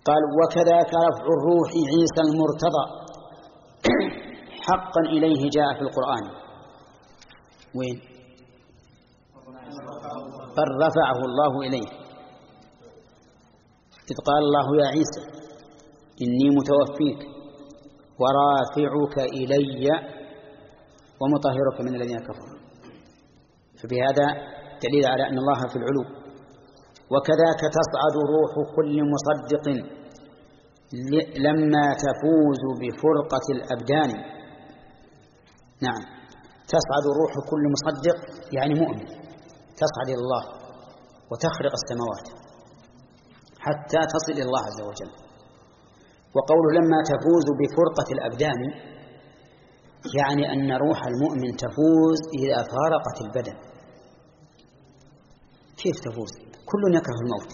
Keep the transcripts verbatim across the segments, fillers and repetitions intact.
قال وكذاك رفع الروح عيسى المرتضى حقا إليه جاء في القرآن. وين؟ بل رفعه الله إليه، إذ قال الله يا عيسى إني متوفيك ورافعك إلي ومطهرك من الذين كفروا. فبهذا دليل على أن الله في العلو. وكذاك تصعد روح كل مصدق لما تفوز بفرقة الأبدان. نعم، تصعد روح كل مصدق يعني مؤمن، تصعد إلى الله وتخرق السماوات حتى تصل إلى الله عز وجل. وقوله لما تفوز بفرقة الأبدان يعني أن روح المؤمن تفوز إذا فارقت البدن. كيف تفوز؟ كل يكره الموت.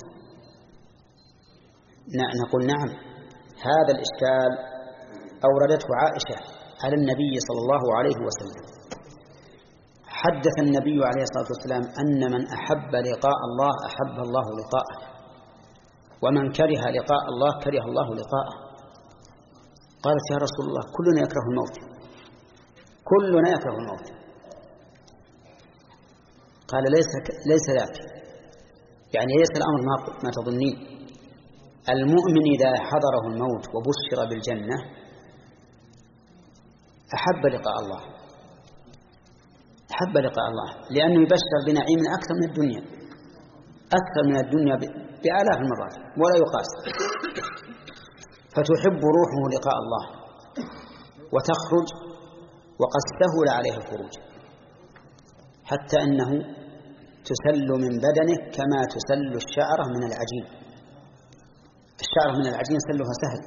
نقول نعم، هذا الإشكال أوردته عائشة على النبي صلى الله عليه وسلم. حدث النبي عليه الصلاة والسلام أن من أحب لقاء الله أحب الله لقاءه، ومن كره لقاء الله كره الله لقاءه. قالت يا رسول الله كلنا يكره الموت، كلنا يكره الموت. قال ليس ليس ذاك، يعني ليس الأمر ما ما تظنين. المؤمن إذا حضره الموت وبشر بالجنة أحب لقاء الله، أحب لقاء الله، لأنه يبشر بنعيم أكثر من الدنيا، أكثر من الدنيا بآلاف المرات ولا يقاس. فتحب روحه لقاء الله وتخرج، وقد سهل عليه الخروج حتى أنه تسل من بدنه كما تسل الشعرة من العجين. الشعرة من العجين سلها سهل،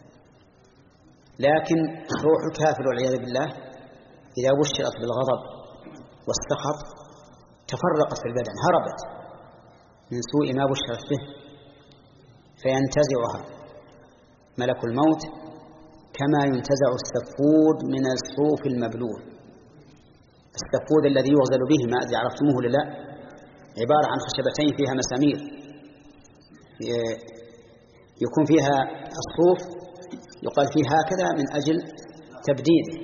لكن روح الكافر والعياذ بالله إذا بشرت بالغضب والسخط تفرقت في البدن، هربت من سوء ما بشرت به، فينتزعها ملك الموت كما ينتزع السفود من الصوف المبلول. السفود الذي يغزل به، ما أدري عرفتموه ولا لا، عبارة عن خشبتين فيها مسامير يكون فيها الصوف، يقال فيه هكذا من أجل تبديده.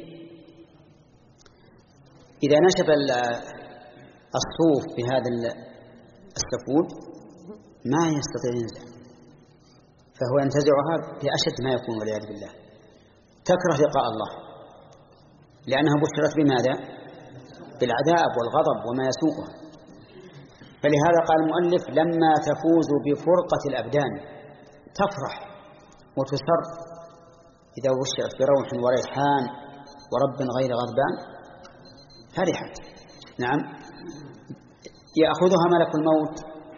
إذا نشف الصوف بهذا السفود ما يستطيع ينزع، فهو ينتزعها بأشد ما يكون والعياذ بالله. تكره لقاء الله لأنها بشرت بماذا؟ بالعذاب والغضب وما يسوقها. فلهذا قال المؤلف لما تفوز بفرقة الأبدان، تفرح وتسر إذا بشرت بروح وريحان ورب غير غضبان فرحت. نعم، يأخذها ملك الموت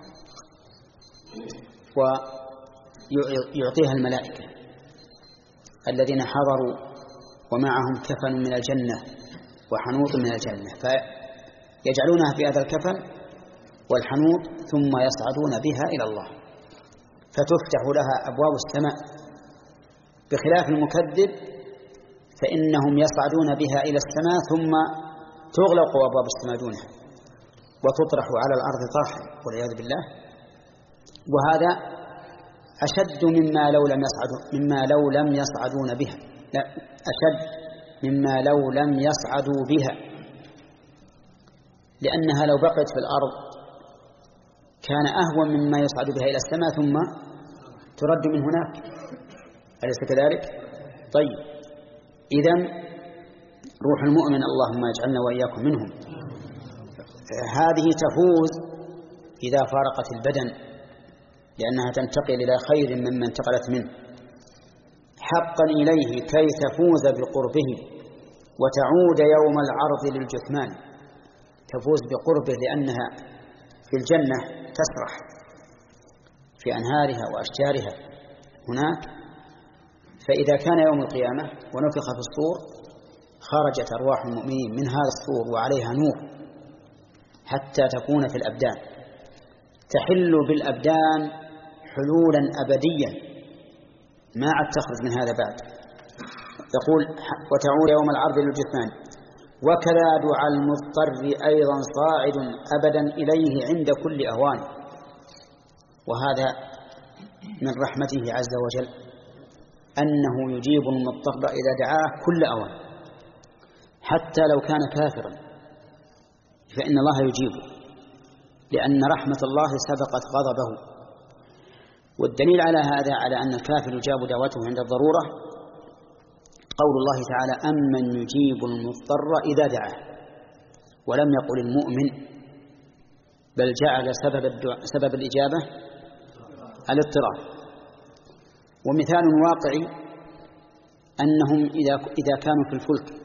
ويعطيها الملائكة الذين حضروا ومعهم كفن من الجنة وحنوط من الجنة، فيجعلونها في هذا الكفن والحنوط ثم يصعدون بها إلى الله، فتفتح لها أبواب السماء. بخلاف المكذب فإنهم يصعدون بها إلى السماء ثم تغلق أبواب السماء دونها وتطرح على الأرض طرحا والعياذ بالله. وهذا أشد مما لو لم يصعدوا مما لو لم يصعدون بها، لا أشد مما لو لم يصعدوا بها، لأنها لو بقيت في الأرض كان أهون مما يصعد بها إلى السماء ثم ترد من هناك، أليس كذلك؟ طيب، إذن روح المؤمن اللهم اجعلنا وإياكم منهم هذه تفوز إذا فارقت البدن، لأنها تنتقل إلى خير مما انتقلت منه. حقا إليه كي تفوز بقربه وتعود يوم العرض للجثمان. تفوز بقربه لأنها في الجنة تسرح في أنهارها وأشجارها هناك، فإذا كان يوم القيامة ونفخ في الصور خرجت أرواح المؤمنين من هذا الصور وعليها نور حتى تكون في الأبدان، تحل بالأبدان حلولا أبديا ما عاد تخرج من هذا بعد. يقول وتعود يوم العرض للجثمان. وكذا دعاء المضطر أيضا صاعد أبدا إليه عند كل أهوان. وهذا من رحمته عز وجل أنه يجيب المضطر إذا دعاه كل أوان، حتى لو كان كافرا فإن الله يجيبه، لأن رحمة الله سبقت غضبه. والدليل على هذا، على أن الكافر يجاب دعوته عند الضرورة، قول الله تعالى: أمن يجيب المضطر إذا دعاه، ولم يقل المؤمن، بل جعل سبب, سبب الإجابة الاضطرار. ومثال واقعي أنهم إذا, إذا كانوا في الفلك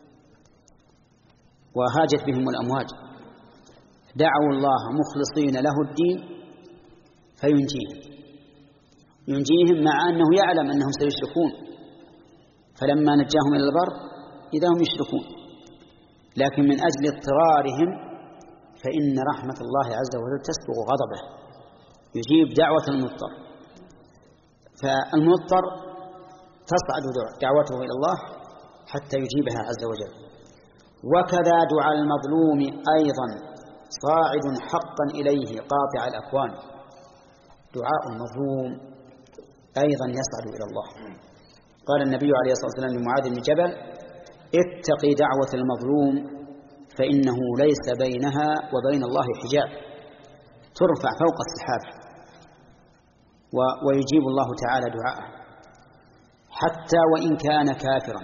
وهاجت بهم الأمواج دعوا الله مخلصين له الدين فينجيهم ينجيهم مع أنه يعلم أنهم سيشركون، فلما نجاهم إلى البر إذا هم يشركون، لكن من أجل اضطرارهم فإن رحمة الله عز وجل تسبق غضبه، يجيب دعوة المضطر. فالمضطر تصعد دعوته إلى الله حتى يجيبها عز وجل. وكذا دعاء المظلوم أيضا صاعد حقا إليه قاطع الأكوان، دعاء المظلوم أيضا يصعد إلى الله. قال النبي عليه الصلاة والسلام لمعاذ بن جبل: اتقي دعوة المظلوم فإنه ليس بينها وبين الله حجاب، ترفع فوق السحاب ويجيب الله تعالى دعاءه حتى وإن كان كافرا.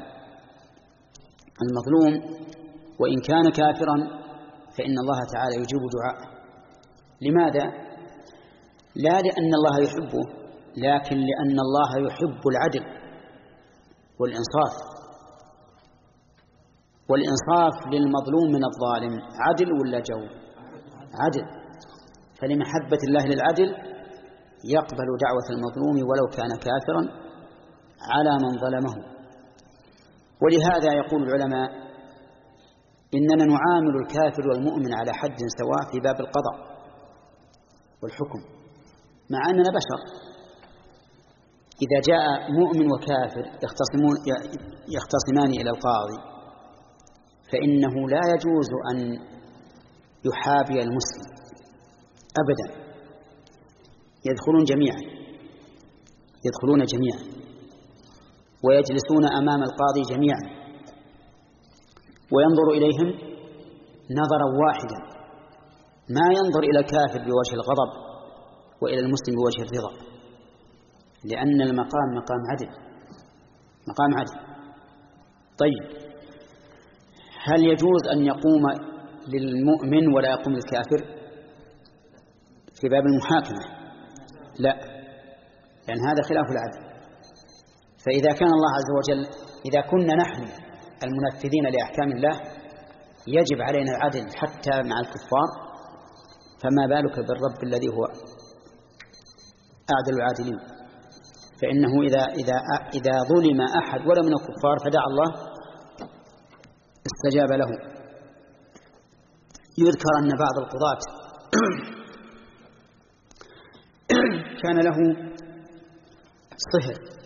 المظلوم وإن كان كافرا فإن الله تعالى يجيب دعاءه. لماذا؟ لا لأن الله يحبه، لكن لأن الله يحب العدل والإنصاف، والإنصاف للمظلوم من الظالم عدل ولا جور؟ عدل. فلمحبة الله للعدل يقبل دعوة المظلوم ولو كان كافرا على من ظلمه. ولهذا يقول العلماء: إننا نعامل الكافر والمؤمن على حد سواء في باب القضاء والحكم، مع أننا بشر. إذا جاء مؤمن وكافر يختصمون يختصمان إلى القاضي فإنه لا يجوز أن يحابي المسلم أبدا، يدخلون جميعا يدخلون جميعا ويجلسون أمام القاضي جميعا وينظر إليهم نظرا واحدا، ما ينظر إلى الكافر بوجه الغضب وإلى المسلم بوجه الرضا، لأن المقام مقام عدل مقام عدل. طيب، هل يجوز أن يقوم للمؤمن ولا يقوم للكافر في باب المحاكمة؟ لا، لأن هذا خلاف العدل. فإذا كان الله عز وجل إذا كنا نحن المنفذين لأحكام الله يجب علينا العدل حتى مع الكفار، فما بالك بالرب الذي هو أعدل العادلين. فإنه إذا, إذا, إذا ظلم أحد ولا من الكفار فدعا الله استجاب له. يذكر أن بعض القضاة كان له صهر،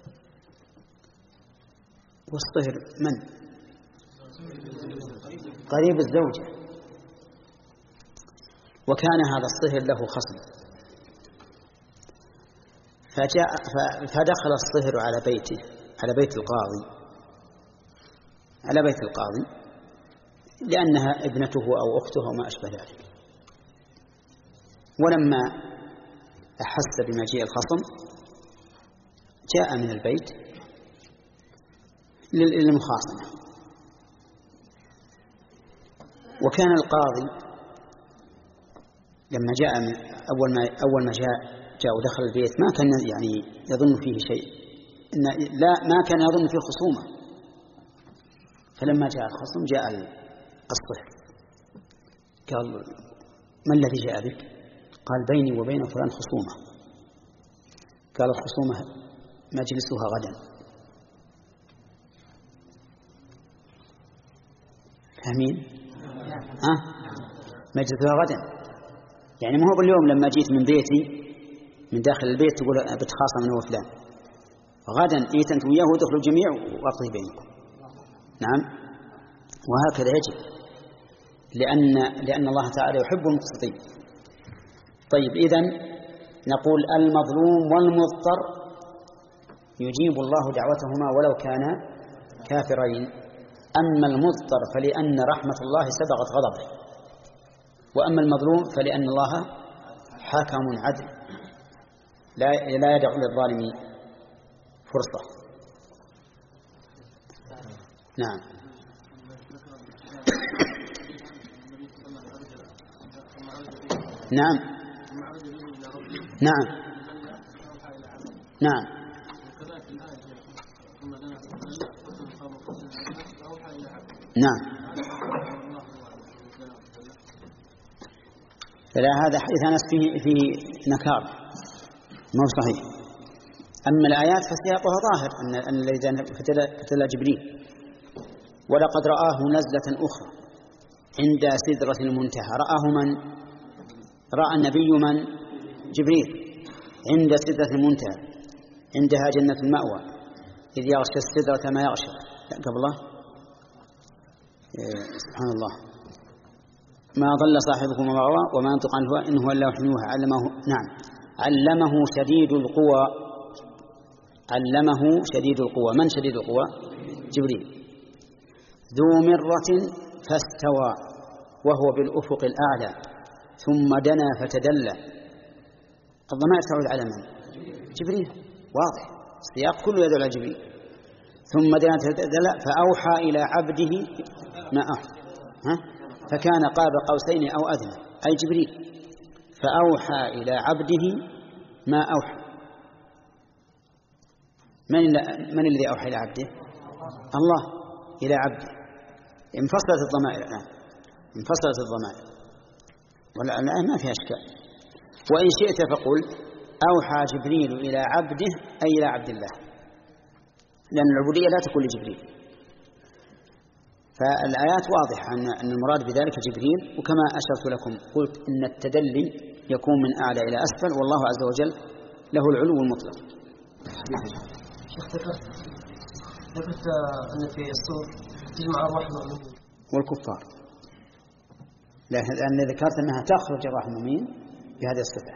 والصهر من؟ قريب الزوجة، وكان هذا الصهر له خصم، فجاء فدخل الصهر على بيته على بيت القاضي على بيت القاضي لأنها ابنته أو أخته أو ما أشبه ذلك. ولما أحس بمجيء الخصم جاء من البيت للمخاصمة. وكان القاضي لما جاء من أول ما أول ما جاء جاء ودخل البيت ما كان يعني يظن فيه شيء، إن لا ما كان يظن فيه خصومة. فلما جاء الخصم جاء الصهر قال: ما الذي جاء بك؟ قال: بيني وبين فلان خصومة. قال: الخصومة مجلسها غدا. فاهمين؟ ها؟ مجلسها غدا، يعني ما هو باليوم لما جيت من بيتي من داخل البيت تقول بتخاصم أنا وفلان، غدا جيت أنت وياه ودخلوا الجميع وأقضي بينكم. نعم، وهكذا يجب، لأن لأن الله تعالى يحب المقسطين. طيب، إذن نقول المظلوم والمضطر يجيب الله دعوتهما ولو كانا كافرين. أما المضطر فلأن رحمة الله سبقت غضبه، وأما المظلوم فلأن الله حاكم عدل لا لا يدع للظالم فرصة. نعم. نعم نعم نعم نعم. فلا هذا حديث أنس فيه فيه نكار ما هو صحيح. أما الآيات فسياقها ظاهر أن أن الذي قتل جبريل. ولقد رآه نزلة أخرى عند سدرة المنتهى. رآه من؟ رأى النبي من؟ جبريل عند سدرة المنتهى عندها جنة المأوى إذ يغشى السدرة ما يغشى. قبله إيه سبحان الله ما ضل صاحبكم وما غوى وما ينطق عن الهوى إن هو إلا وحي يوحى. علمه نعم علمه شديد القوى. علمه شديد القوى. من شديد القوى؟ جبريل. ذو مرة فاستوى وهو بالأفق الأعلى ثم دنا فتدلى. الضمائر تعود على من؟ جبريل واضح السياق كله يدل على جبريل. ثم دنا فتدلى فأوحى إلى عبده ما أوحى ها؟ فكان قاب قوسين أو أدنى أي جبريل. فأوحى إلى عبده ما أوحى. من, من الذي أوحى إلى عبده؟ الله إلى عبده. انفصلت الضمائر الآن انفصلت الضمائر والآن ما فيها أشكال. وإن شئت فقل أوحى جبريل إلى عبده أي إلى عبد الله لأن العبودية لا تكون لجبريل. فالآيات واضحة أن المراد بذلك جبريل. وكما أشرت لكم قلت إن التدلي يكون من أعلى إلى أسفل والله عز وجل له العلو المطلق. شيخ ذكرت ذكرت أن في الصور تجمع أرواح المؤمنين والكفار. لأن ذكرت أنها تخرج أرواح المؤمنين بهذه الصفة.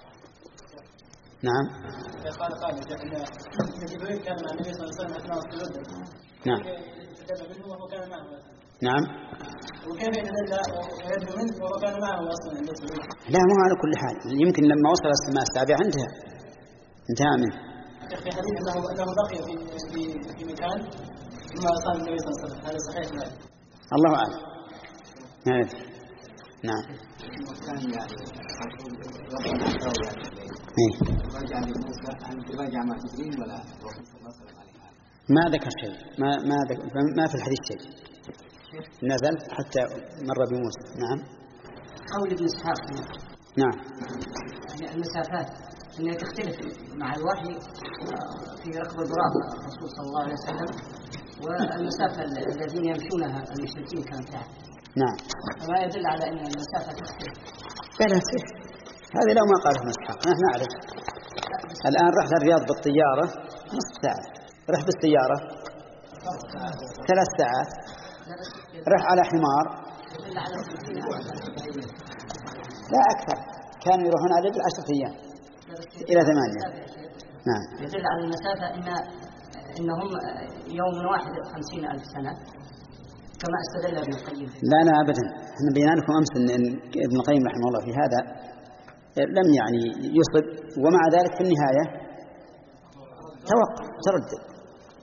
نعم. قال قال أن جبريل كان مع النبي صلى الله عليه وسلم أثناء السجود. نعم. يتكلم منه وهو كان معه. نعم. وكيف يتدلى ويدعو منه وهو كان معه أصلا عند السجود؟ لا مو على كل حال. يمكن لما وصل السماء السابعة انتهى انتهى منه. في حديث أنه أنه بقي في في في مكان ثم قال النبي صلى الله عليه وسلم. هذا صحيح ولا؟ الله أعلم. نعم. نعم. إيه. ما ذكر شيء ما ما ذكر ما في الحديث شيء نزل حتى مر بموسى. نعم. قول ابن إسحاق نعم يعني المسافات أنها تختلف مع الوحي في ركب البراق الرسول صلى الله عليه وسلم والمسافة الذين يمشونها المشركين كانت تعرف. نعم. فما يدل على أن المسافة تختلف. لا سيف هذا لو ما قاله ابن إسحاق نحن نعرف. الآن رحت الرياض بالطيارة نصف ساعة. رح بالسيارة ثلاث ساعات. رح على حمار لا أكثر. كانوا يروحون عليه بالعشرة أيام إلى ثمانية. نعم. يدل على المسافة إن إنهم يوم واحد خمسين ألف سنة كما استدل ابن القيم. لا لا أبدا. احنا بينا لكم أمس إن ابن القيم رحمه الله في هذا لم يعني يصب ومع ذلك في النهاية توقف تردد.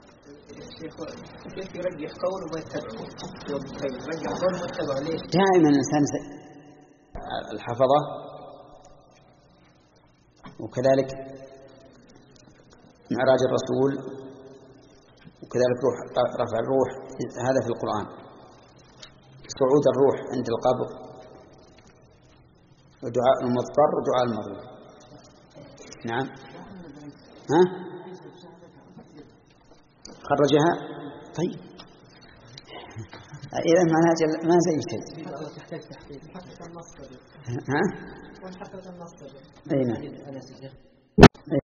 كيف يرجح قول ويتبع يرجح قول ويتبع ليش؟ دائما الإنسان الحفظة وكذلك معراج الرسول وكذلك روح رفع الروح هذا في القرآن. صعود الروح عند القبر ودعاء المضطر ودعاء المظلوم. نعم. ها خرجها طيب إذا ما ما زي شيء. ها؟ أين؟